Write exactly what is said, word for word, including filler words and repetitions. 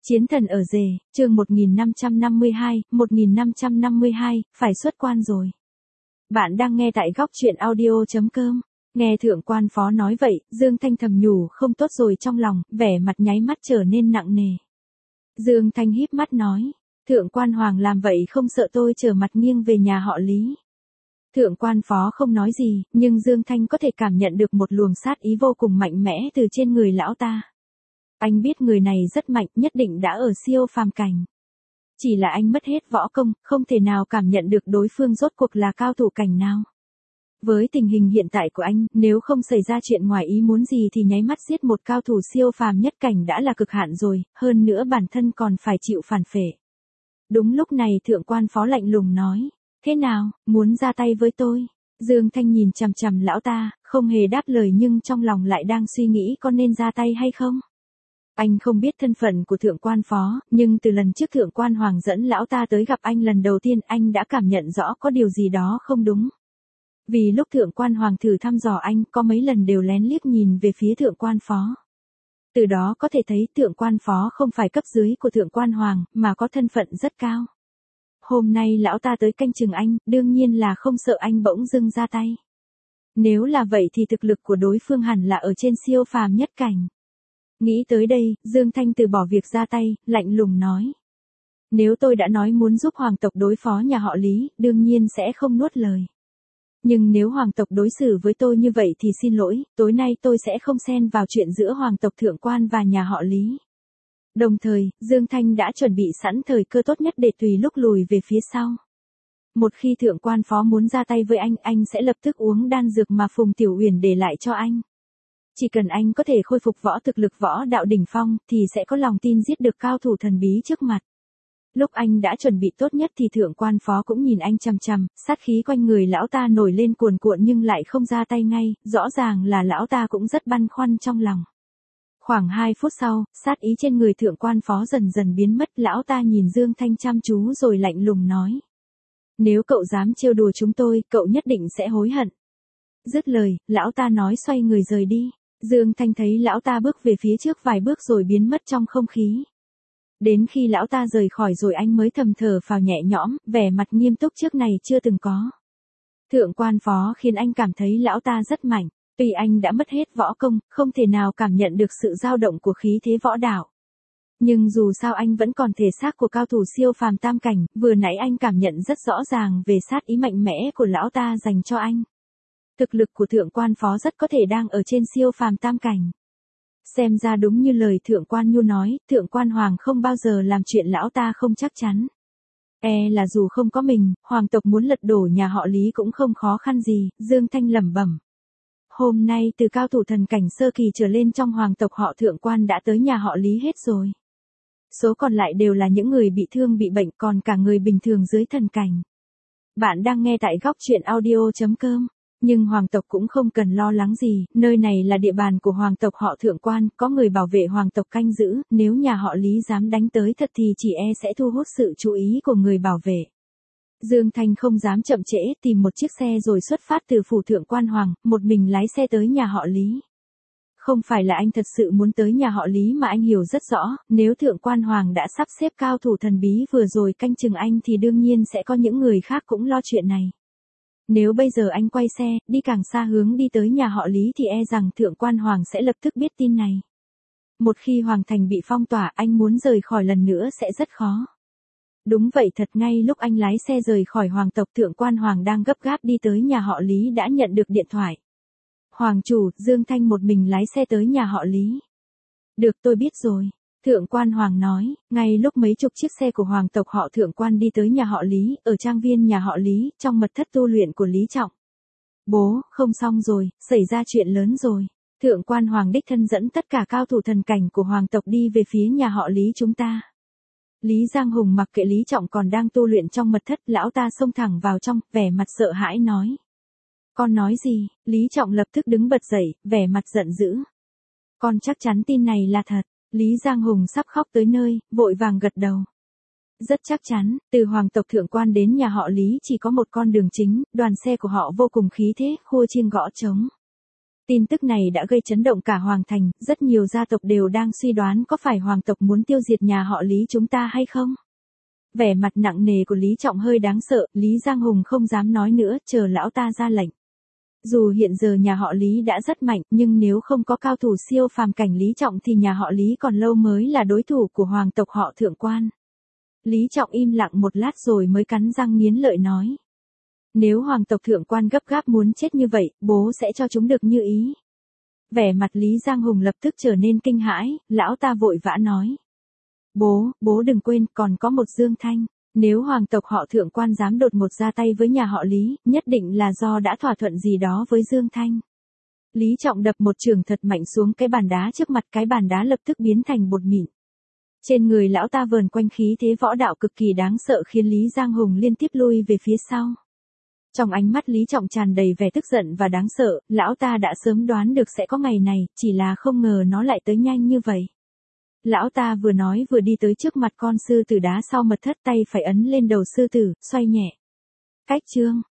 Chiến thần ở rể, chương một nghìn năm trăm năm mươi hai, một nghìn năm trăm năm mươi hai, phải xuất quan rồi. Bạn đang nghe tại góc truyện audio chấm com. Nghe thượng quan phó nói vậy, Dương Thanh thầm nhủ không tốt rồi trong lòng, vẻ mặt nháy mắt trở nên nặng nề. Dương Thanh híp mắt nói, thượng quan hoàng làm vậy không sợ tôi trở mặt nghiêng về nhà họ Lý. Thượng quan phó không nói gì, nhưng Dương Thanh có thể cảm nhận được một luồng sát ý vô cùng mạnh mẽ từ trên người lão ta. Anh biết người này rất mạnh, nhất định đã ở siêu phàm cảnh. Chỉ là anh mất hết võ công, không thể nào cảm nhận được đối phương rốt cuộc là cao thủ cảnh nào. Với tình hình hiện tại của anh, nếu không xảy ra chuyện ngoài ý muốn gì thì nháy mắt giết một cao thủ siêu phàm nhất cảnh đã là cực hạn rồi, hơn nữa bản thân còn phải chịu phản phệ. Đúng lúc này thượng quan phó lạnh lùng nói, thế nào, muốn ra tay với tôi? Dương Thanh nhìn chằm chằm lão ta, không hề đáp lời nhưng trong lòng lại đang suy nghĩ có nên ra tay hay không. Anh không biết thân phận của thượng quan phó, nhưng từ lần trước thượng quan hoàng dẫn lão ta tới gặp anh lần đầu tiên anh đã cảm nhận rõ có điều gì đó không đúng. Vì lúc thượng quan hoàng thử thăm dò anh có mấy lần đều lén liếc nhìn về phía thượng quan phó. Từ đó có thể thấy thượng quan phó không phải cấp dưới của thượng quan hoàng, mà có thân phận rất cao. Hôm nay lão ta tới canh chừng anh, đương nhiên là không sợ anh bỗng dưng ra tay. Nếu là vậy thì thực lực của đối phương hẳn là ở trên siêu phàm nhất cảnh. Nghĩ tới đây, Dương Thanh từ bỏ việc ra tay, lạnh lùng nói. Nếu tôi đã nói muốn giúp hoàng tộc đối phó nhà họ Lý, đương nhiên sẽ không nuốt lời. Nhưng nếu hoàng tộc đối xử với tôi như vậy thì xin lỗi, tối nay tôi sẽ không xen vào chuyện giữa hoàng tộc thượng quan và nhà họ Lý. Đồng thời, Dương Thanh đã chuẩn bị sẵn thời cơ tốt nhất để tùy lúc lùi về phía sau. Một khi thượng quan phó muốn ra tay với anh, anh sẽ lập tức uống đan dược mà Phùng Tiểu Uyển để lại cho anh. Chỉ cần anh có thể khôi phục võ thực lực võ đạo đỉnh phong thì sẽ có lòng tin giết được cao thủ thần bí trước mặt. Lúc anh đã chuẩn bị tốt nhất thì thượng quan phó cũng nhìn anh chằm chằm, sát khí quanh người lão ta nổi lên cuồn cuộn nhưng lại không ra tay ngay, rõ ràng là lão ta cũng rất băn khoăn trong lòng. Khoảng hai phút sau, sát ý trên người thượng quan phó dần dần biến mất, lão ta nhìn Dương Thanh chăm chú rồi lạnh lùng nói. Nếu cậu dám trêu đùa chúng tôi, cậu nhất định sẽ hối hận. Dứt lời, lão ta nói xoay người rời đi. Dương Thanh thấy lão ta bước về phía trước vài bước rồi biến mất trong không khí. Đến khi lão ta rời khỏi rồi anh mới thầm thở phào nhẹ nhõm, vẻ mặt nghiêm túc trước này chưa từng có. Thượng quan phó khiến anh cảm thấy lão ta rất mạnh, tuy anh đã mất hết võ công, không thể nào cảm nhận được sự dao động của khí thế võ đạo. Nhưng dù sao anh vẫn còn thể xác của cao thủ siêu phàm tam cảnh, vừa nãy anh cảm nhận rất rõ ràng về sát ý mạnh mẽ của lão ta dành cho anh. Thực lực của thượng quan phó rất có thể đang ở trên siêu phàm tam cảnh. Xem ra đúng như lời thượng quan Nhu nói, thượng quan hoàng không bao giờ làm chuyện lão ta không chắc chắn. E là dù không có mình, hoàng tộc muốn lật đổ nhà họ Lý cũng không khó khăn gì, Dương Thanh lẩm bẩm. Hôm nay từ cao thủ thần cảnh sơ kỳ trở lên trong hoàng tộc họ thượng quan đã tới nhà họ Lý hết rồi. Số còn lại đều là những người bị thương bị bệnh, còn cả người bình thường dưới thần cảnh. Bạn đang nghe tại góc truyện audio chấm com. Nhưng hoàng tộc cũng không cần lo lắng gì, nơi này là địa bàn của hoàng tộc họ thượng quan, có người bảo vệ hoàng tộc canh giữ, nếu nhà họ Lý dám đánh tới thật thì chỉ e sẽ thu hút sự chú ý của người bảo vệ. Dương Thanh không dám chậm trễ, tìm một chiếc xe rồi xuất phát từ phủ thượng quan hoàng, một mình lái xe tới nhà họ Lý. Không phải là anh thật sự muốn tới nhà họ Lý mà anh hiểu rất rõ, nếu thượng quan hoàng đã sắp xếp cao thủ thần bí vừa rồi canh chừng anh thì đương nhiên sẽ có những người khác cũng lo chuyện này. Nếu bây giờ anh quay xe, đi càng xa hướng đi tới nhà họ Lý thì e rằng thượng quan hoàng sẽ lập tức biết tin này. Một khi hoàng thành bị phong tỏa anh muốn rời khỏi lần nữa sẽ rất khó. Đúng vậy, thật ngay lúc anh lái xe rời khỏi hoàng tộc thượng quan hoàng đang gấp gáp đi tới nhà họ Lý đã nhận được điện thoại. Hoàng chủ, Dương Thanh một mình lái xe tới nhà họ Lý. Được, tôi biết rồi. Thượng quan hoàng nói, ngay lúc mấy chục chiếc xe của hoàng tộc họ thượng quan đi tới nhà họ Lý, ở trang viên nhà họ Lý, trong mật thất tu luyện của Lý Trọng. Bố, không xong rồi, xảy ra chuyện lớn rồi. Thượng quan hoàng đích thân dẫn tất cả cao thủ thần cảnh của hoàng tộc đi về phía nhà họ Lý chúng ta. Lý Giang Hùng mặc kệ Lý Trọng còn đang tu luyện trong mật thất, lão ta xông thẳng vào trong, vẻ mặt sợ hãi nói. Con nói gì? Lý Trọng lập tức đứng bật dậy, vẻ mặt giận dữ. Con chắc chắn tin này là thật. Lý Giang Hùng sắp khóc tới nơi, vội vàng gật đầu. Rất chắc chắn, từ hoàng tộc thượng quan đến nhà họ Lý chỉ có một con đường chính, đoàn xe của họ vô cùng khí thế, khua chiêng gõ trống. Tin tức này đã gây chấn động cả Hoàng Thành, rất nhiều gia tộc đều đang suy đoán có phải Hoàng tộc muốn tiêu diệt nhà họ Lý chúng ta hay không. Vẻ mặt nặng nề của Lý Trọng hơi đáng sợ, Lý Giang Hùng không dám nói nữa, chờ lão ta ra lệnh. Dù hiện giờ nhà họ Lý đã rất mạnh, nhưng nếu không có cao thủ siêu phàm cảnh Lý Trọng thì nhà họ Lý còn lâu mới là đối thủ của hoàng tộc họ Thượng Quan. Lý Trọng im lặng một lát rồi mới cắn răng nghiến lợi nói. Nếu hoàng tộc Thượng Quan gấp gáp muốn chết như vậy, bố sẽ cho chúng được như ý. Vẻ mặt Lý Giang Hùng lập tức trở nên kinh hãi, lão ta vội vã nói. Bố, bố đừng quên, còn có một Dương Thanh. Nếu hoàng tộc họ Thượng Quan dám đột ngột ra tay với nhà họ Lý, nhất định là do đã thỏa thuận gì đó với Dương Thanh. Lý Trọng đập một chưởng thật mạnh xuống cái bàn đá trước mặt, cái bàn đá lập tức biến thành bột mịn. Trên người lão ta vờn quanh khí thế võ đạo cực kỳ đáng sợ khiến Lý Giang Hùng liên tiếp lui về phía sau. Trong ánh mắt Lý Trọng tràn đầy vẻ tức giận và đáng sợ, lão ta đã sớm đoán được sẽ có ngày này, chỉ là không ngờ nó lại tới nhanh như vậy. Lão ta vừa nói vừa đi tới trước mặt con sư tử đá sau mật thất, tay phải ấn lên đầu sư tử, xoay nhẹ. Cách chương